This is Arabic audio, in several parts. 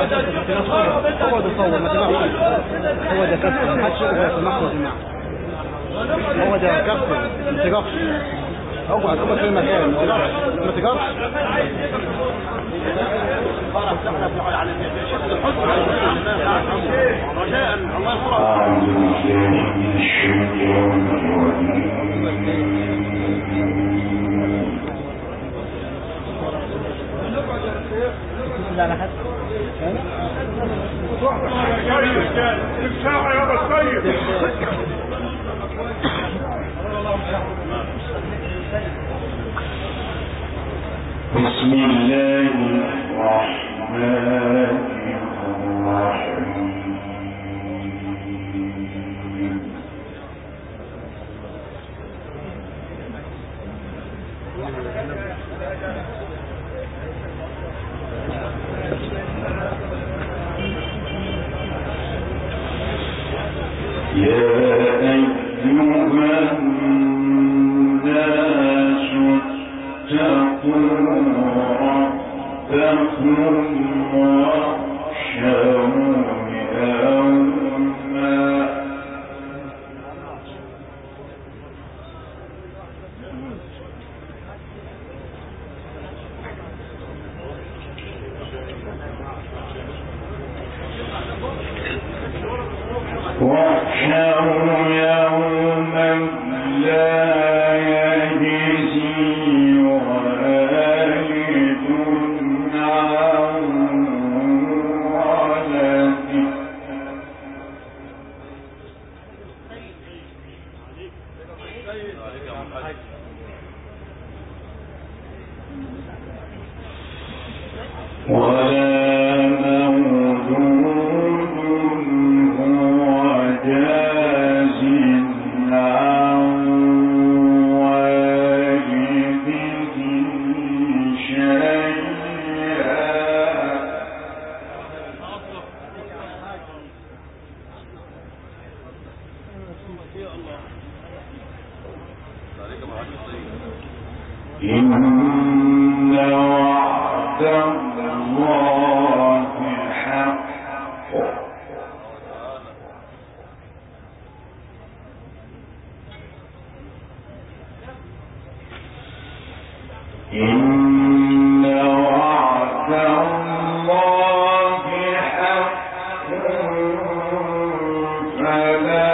هو ده صور ما تبعش، هو ده كسر ما حدش يقدر يتنقل جماعة، هو ده كسر ما تجرش، اقعد كده في مكان ما تجرش. لا لا حد بسم الله الرحمن الرحيم. يا أيها الناس اتقوا ربكم واخشوا يوما لا يجزي والد عن ولده ولا مولود هو جاز عن والده شيئا إن وعد الله حق إن وعد الله حق فلا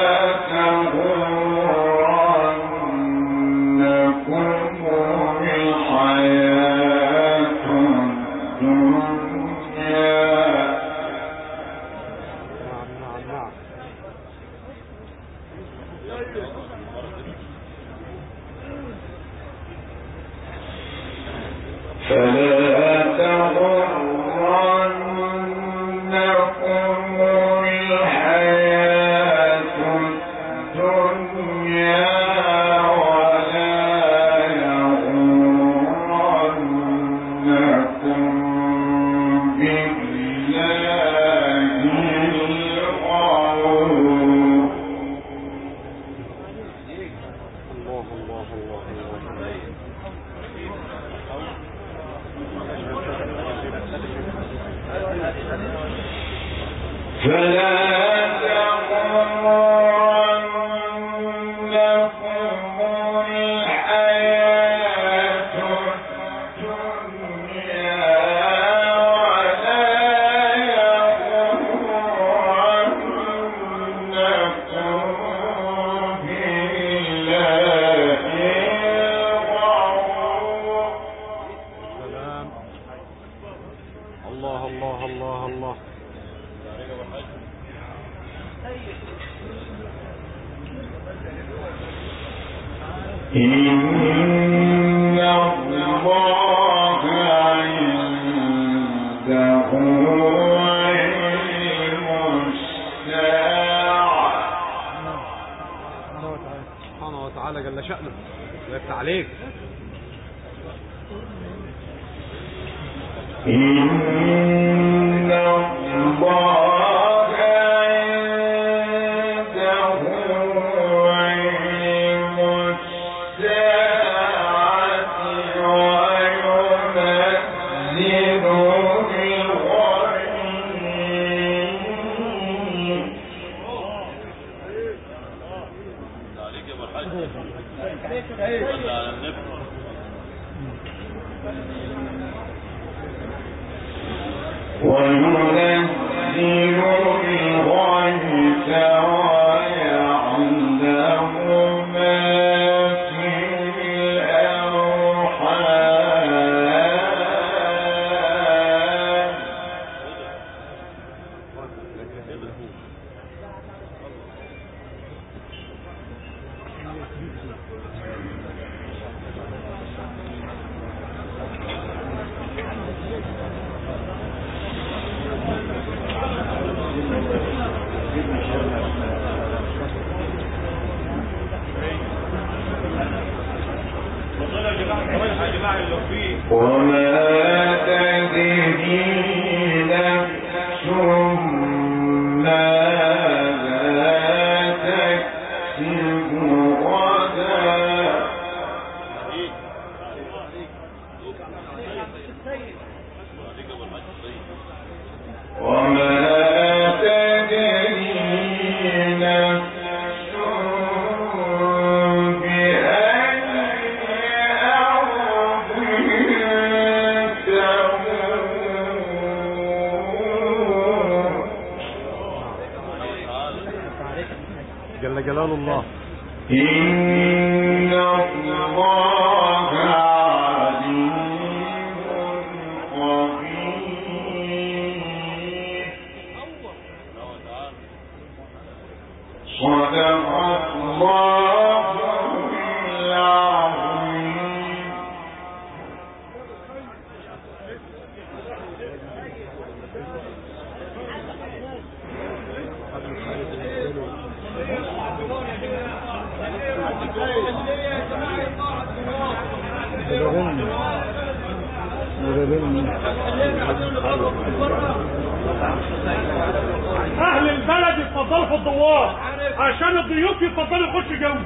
تغرنكم الحياة الدنيا. فلا تغرنكم الحياة الدنيا ولا يغرنكم بالله الغرور. فلا تغرنكم الحياة الدنيا ولا يغرنكم بالله الغرور. الله الله الله الله. إن الله عنده علم الساعة. سبحانه وتعالى جل شأنه ويفتح عليك. إن الله عنده علم الساعة وينزل بالغيث جل جلال الله. إن الله عليم خبير. صدق الله العظيم. اهل البلد يتفضلوا في الدوار عشان الضيوف يتفضلوا يخشوا جنب.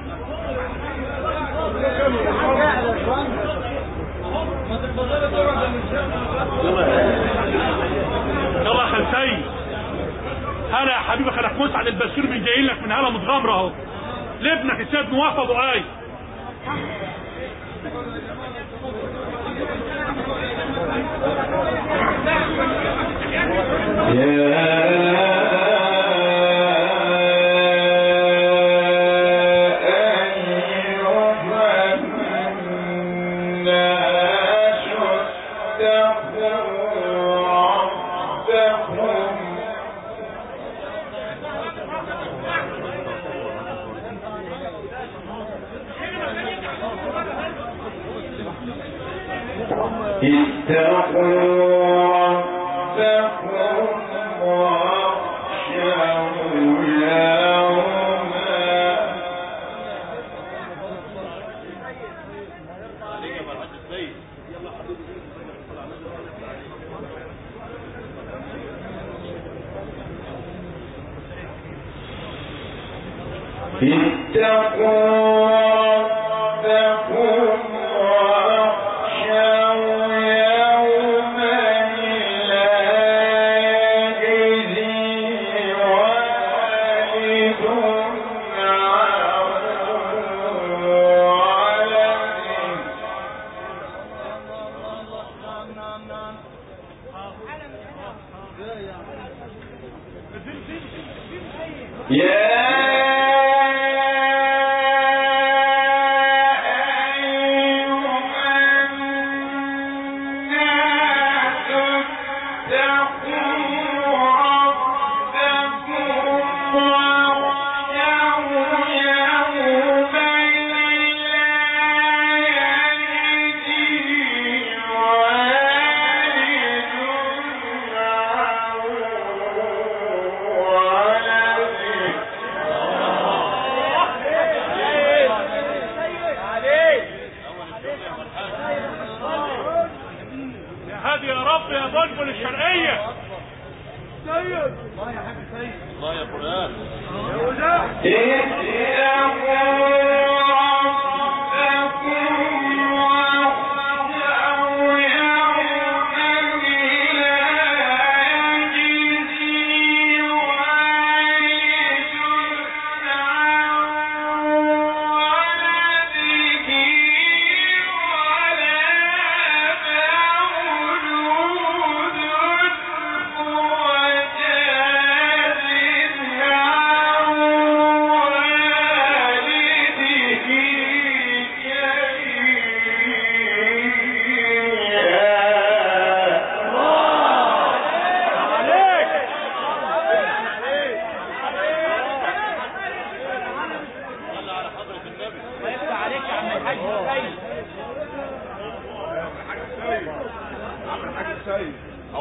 يلا يا خلسي. هلا يا حبيبي، خلك مسعد البشير من جايين لك من هلا متغمره اهو لابنك السيد نواف ابو اي.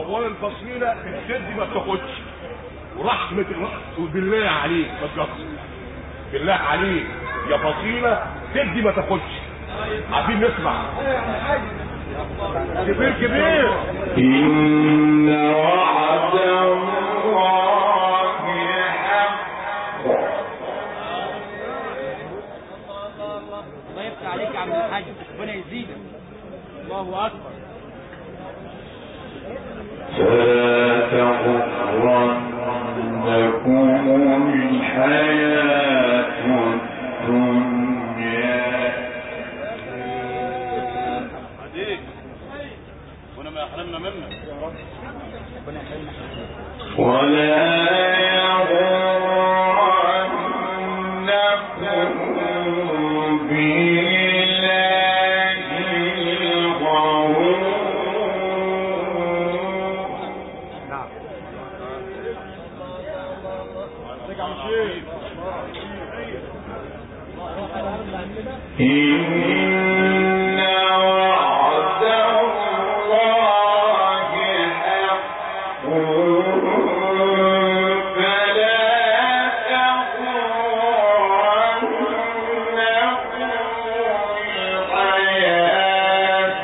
اولا الفصيله الجد ما بتاخدش، ورحمه بالله عليك ما تجص، بالله عليك يا فصيله تدي ما تاخدش. عايزين نسمع كبير إن وعد الله حق. الله يفتح عليك يا عم الحاج، ربنا يزيدك. الله اكبر. فلا تغرنكم الحياة الدنيا. عليك وانا ما يحرمنا منك. ولا يغرنكم بالله الغرور. إن وعد الله حق فلا تغرنكم الحياة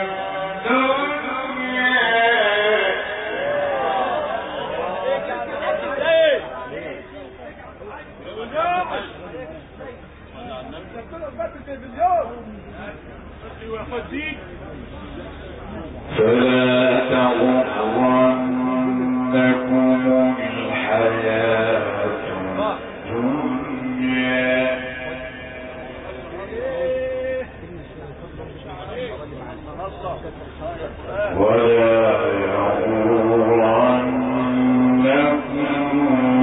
فلا تغرنكم الحياة الدنيا. ولا يغرنكم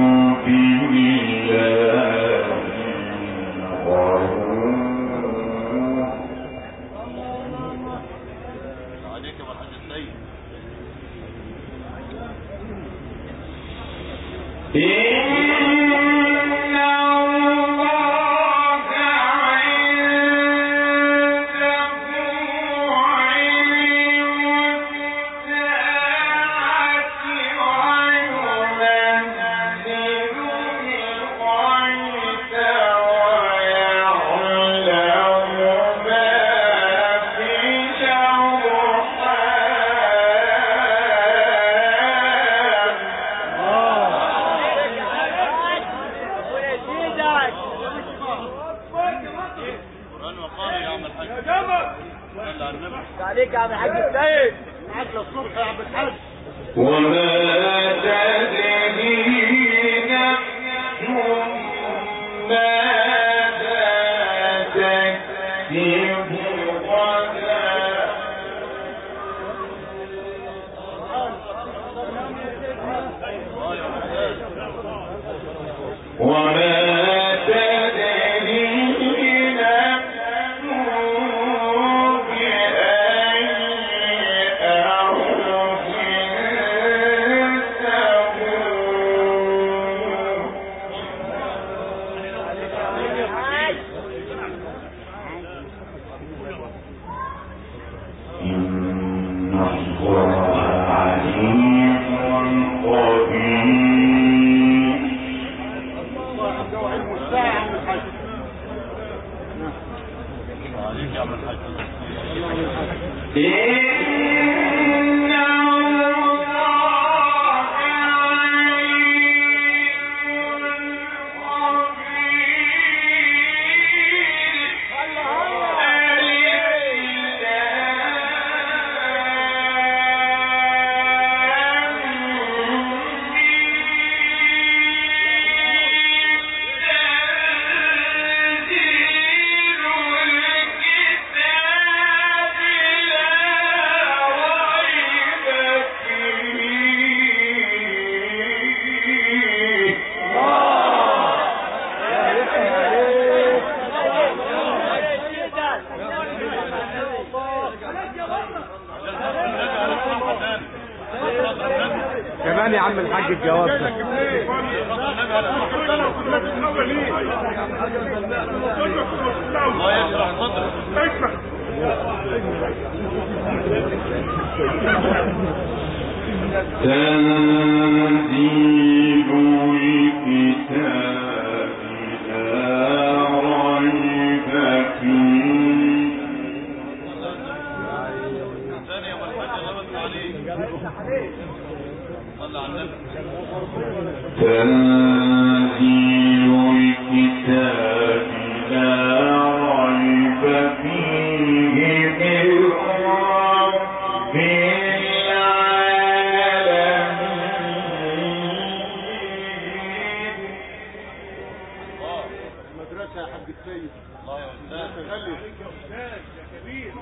بالله الغرور. عليك يا الحاج السيد. إن الله عنده علم الساعة وينزل الغيث ويعلم ما في قرآن وقارئ يا عم الحاج. صلى على النبي. عليك يا عم الحاج السيد، معاك للصبح يا عم الحاج. وما تدري نفس ماذا تكسب غدا. وما تدري نفس بأي أرض تموت. إن الله عليم خبير. عليك يا عم الحاج. إن الله كمان يا عم الحاج الجواب ده. الله يشرح صدرك. تنزيل الكتاب لا ريب فيه تنزيل الكتاب لا ريب فيه من رب العالمين. مدرسة يا حاج السيد. الله يا أستاذ تغلي يا كبير.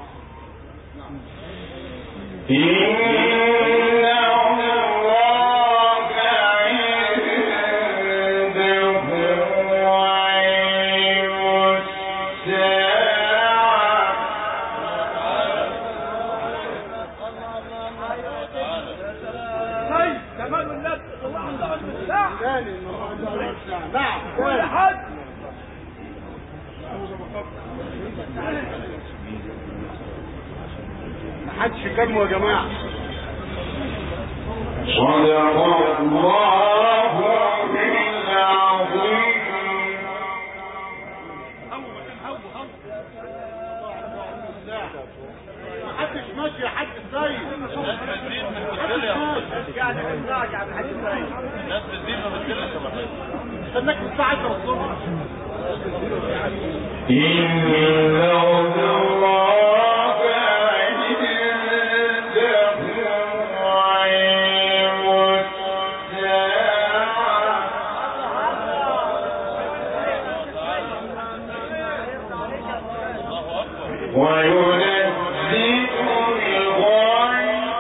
نعم كل حد محدش يكمل يا جماعة. صدق الله العظيم. محدش ماشي يا حاج السيد. الناس بتزيد من الكتلة يعني بنراجع يا حاج السيد. الناس بتزيد من الكتلة كمان. استناك الساعة 10 الصبح. إن الله عنده علم الساعة وينزل الغيث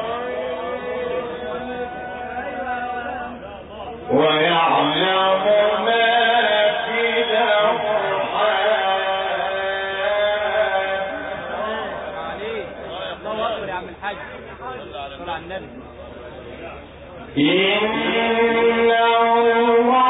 ويعلم ما في الأرحام. الله اكبر يا عم الحاج. صل على النبي. إن الله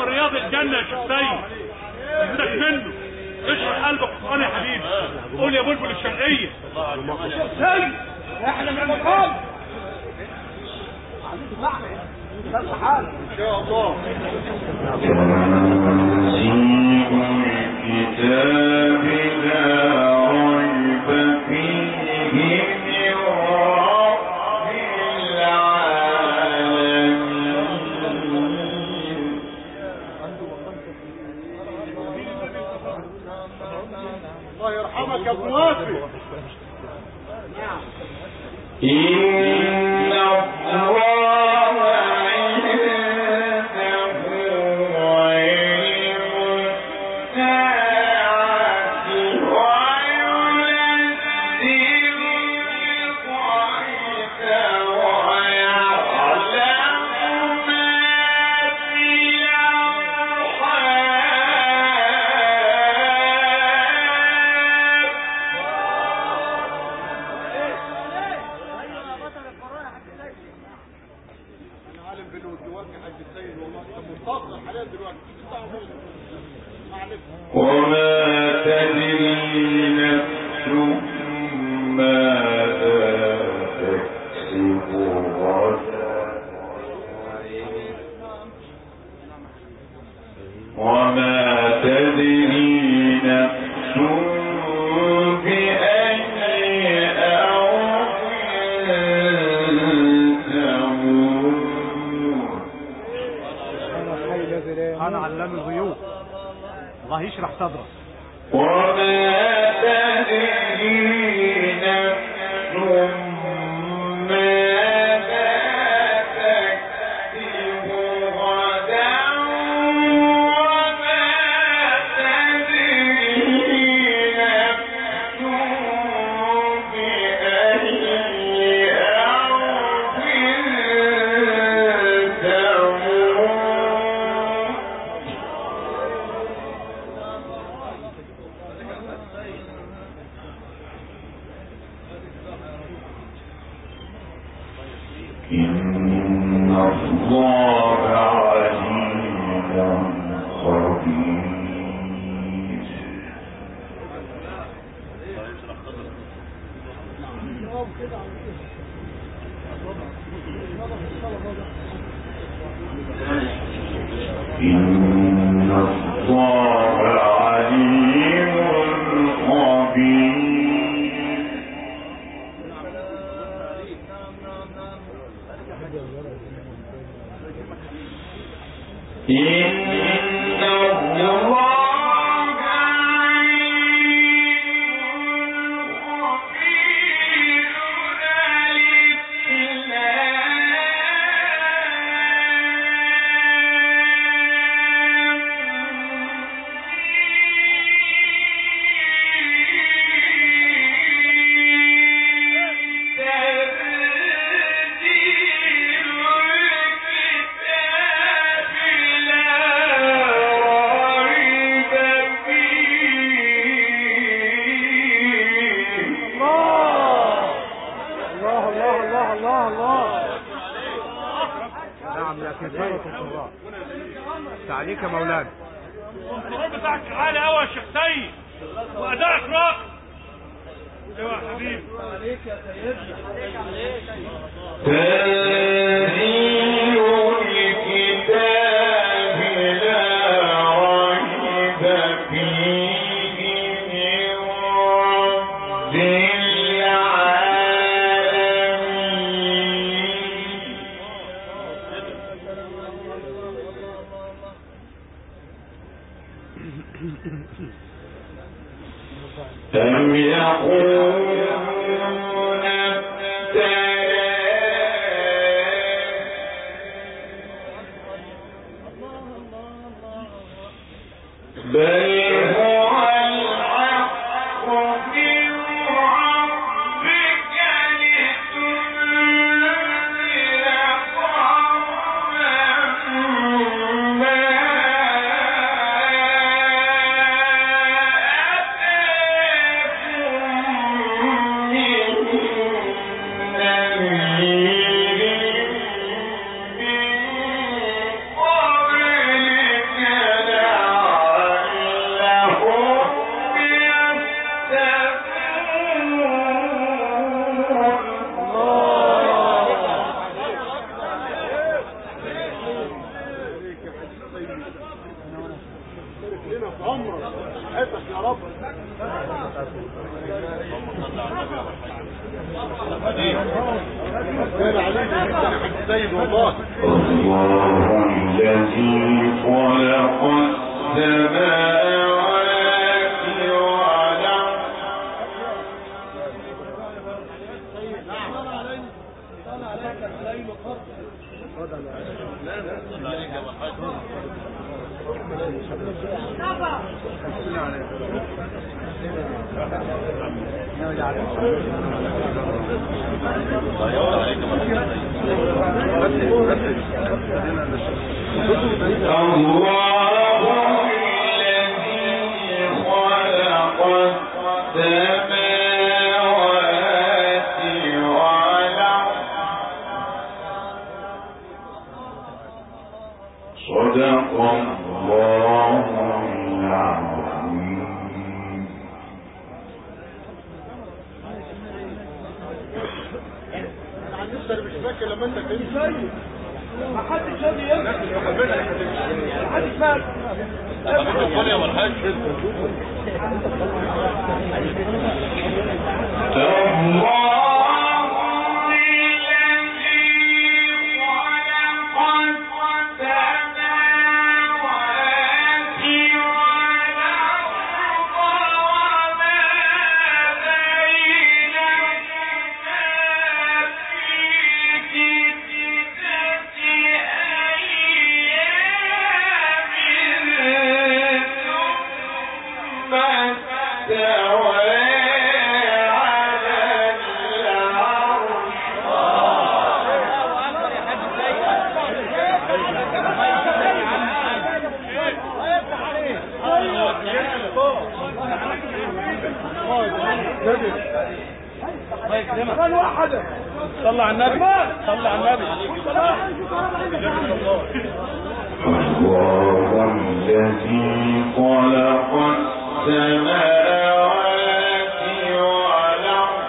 رياض الجنة يا شيخ سيد بدك منه اشرح قلبك قرآن يا حبيبي قول يا بلبل الشرقية سيد احنا من المقام ان شاء الله تنزيل الكتاب لا ريب فيه من رب العالمين. الله يرحمك يا ابو وافي. إن الله عنده علم الساعة وينزل الغيث ويعلم ما في وما تدري نفس ماذا تكسب غدا وما تدري نفس بأي أرض تموت. انا علام الغيوب الله يشرح صدرك. وما تدري نفس ماذا تكسب غدا وما تدري نفس بأي أرض تموت. إن الله عليم خبير. إن الله عليم خبير. إن الله عليك يا مولانا الكنترول بتاعك عالي قوي يا شيخ سيد وادائك راقي. ايوه يا حبيبي عليك يا سيدنا تنزيل الكتاب لا ريب فيه من رب أم يقولون بل هو الحق من ربك لتنذر قوما ما أتاكم من نذير من قبلك لنا في عمرك حياتك يا رب. السيد والله الله الذي خلق السماوات والأرض صدق الله العظيم. عن نفسي مش فاكر لما انت كنت ما حدش راضي يمشي، ما حدش فاهم. قول يا مرحاج صلى على النبي، صلى على النبي. الله الذي خلق السماوات والأرض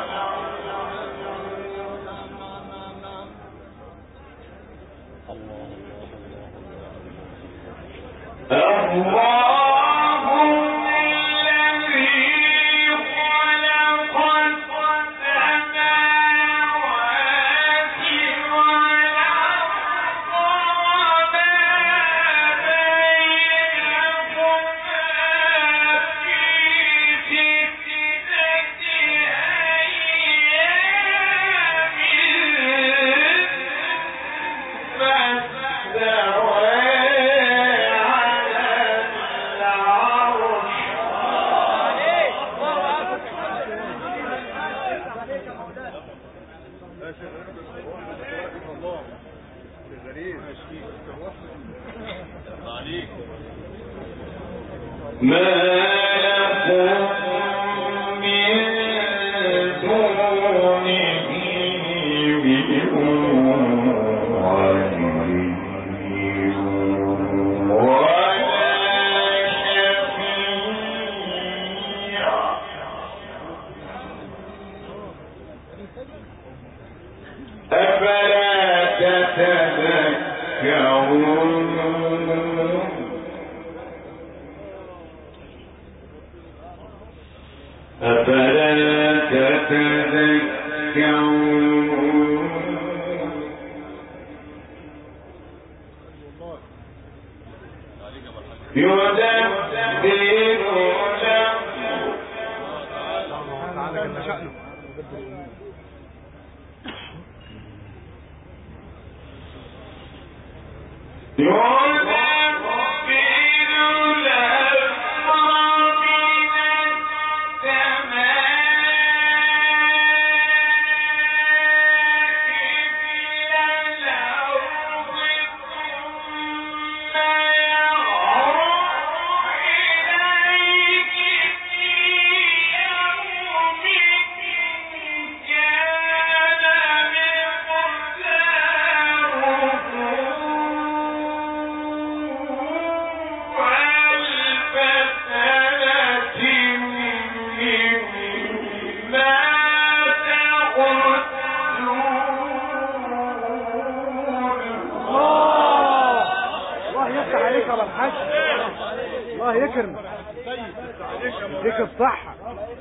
الله يكرمك، يديك الصحة،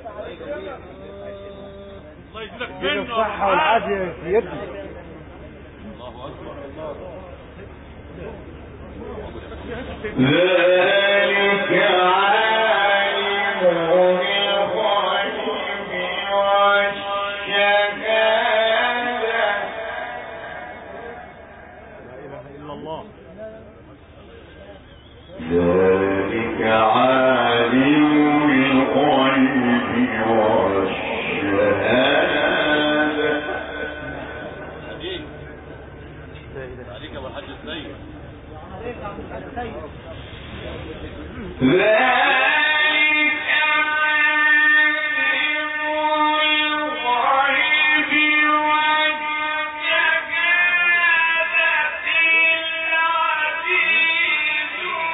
الله يجزاك يديك منه الصحة والعافية في يدي. ذلك عالم الغيب والشهادة. لا إله إلا الله. ذلك عالم الغيب والشهادة. عليك يا الحاج السيد. ذلك عالم الغيب والشهادة العزيز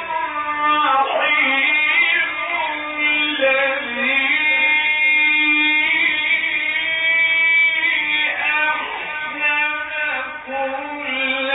الرحيم الذي أحسن كل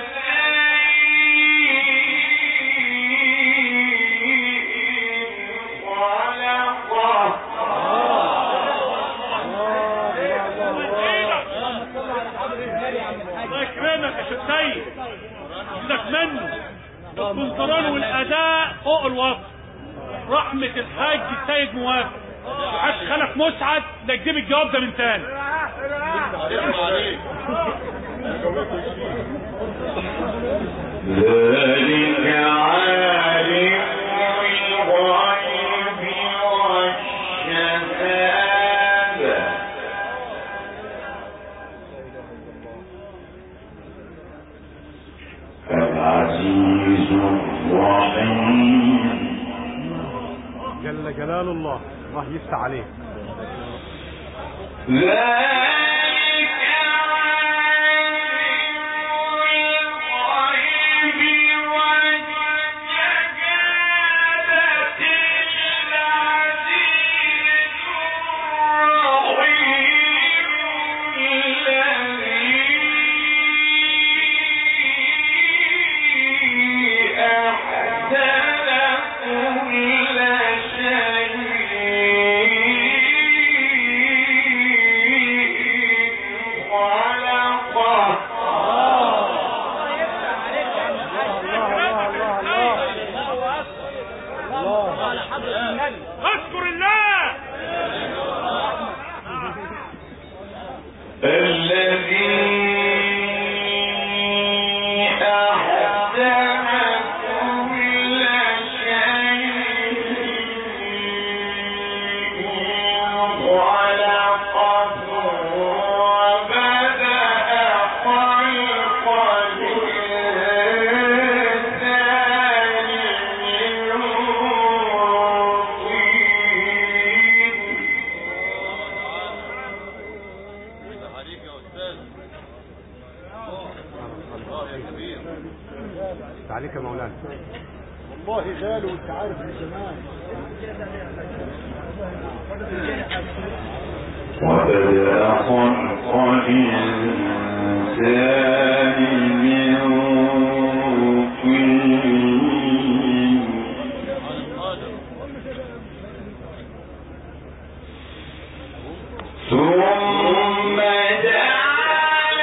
الله يكرمك يا سيد، يجزاك منه. الكنترول والاداء فوق الوصف. رحمة الحاج السيد موافق. حاج خلف مسعد لا تجيب الجواب ده من تاني. ذلك عالم الغيب والشهادة العزيز الرحيم. جل جلال الله، الله يفتح عليك. ذلك عالم الغيب والشهادة العزيز الرحيم الذي أحسن كل شيء اذكر الله الذي أحسن كل شيء خلقه وبدأ خلق الإنسان من عليك يا استاذ. الله يا كبير. عليك يا مولانا. والله غالي وانت عارف من زمان. وبدأ خلق الإنسان من طين ثم جعل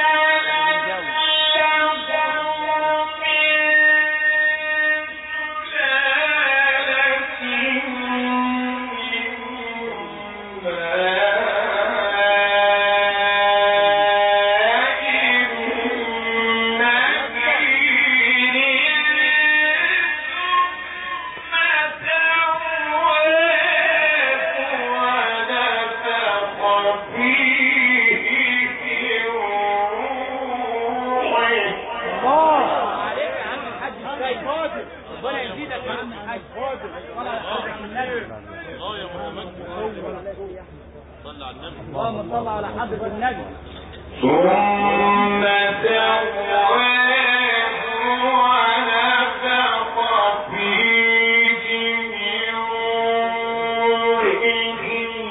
نسله من سلالة من الله يا محمد. صلى على النبي. اللهم صل على حضرة النبي. ثم سواه ونفخ فيه من روحه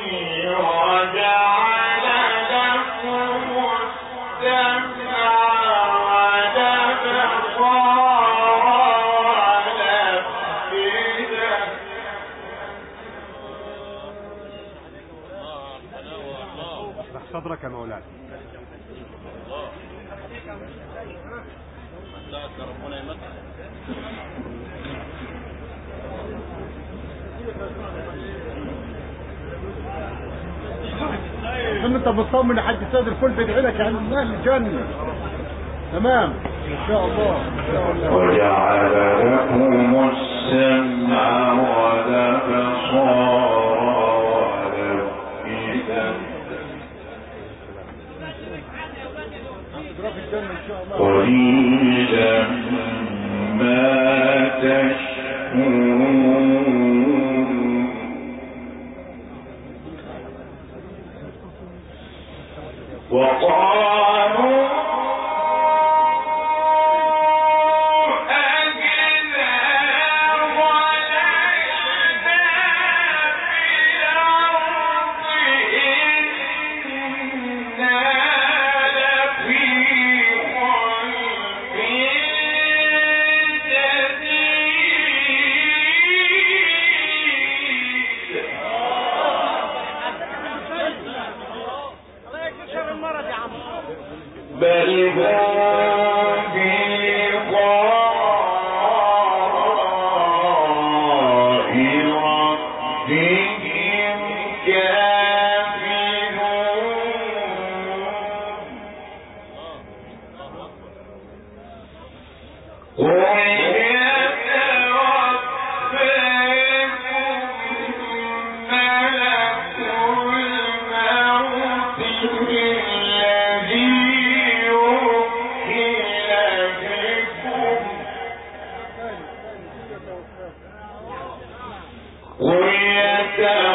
وجعل لكم السمع والأبصار والأفئدة صدرك يا مولانا. ربنا يمتع. لما انت بتصمم لحد سيد الكل بيدعي لك يعني من اهل الجنه. تمام ان شاء الله ان شاء الله. وجعل لكم السمع والابصار والافئده قليلا ما تشكرون. وقالوا بل هم بلقاء ربهم كافرون. قل يتوفاكم ملك الموت الذي قل يتوفاكم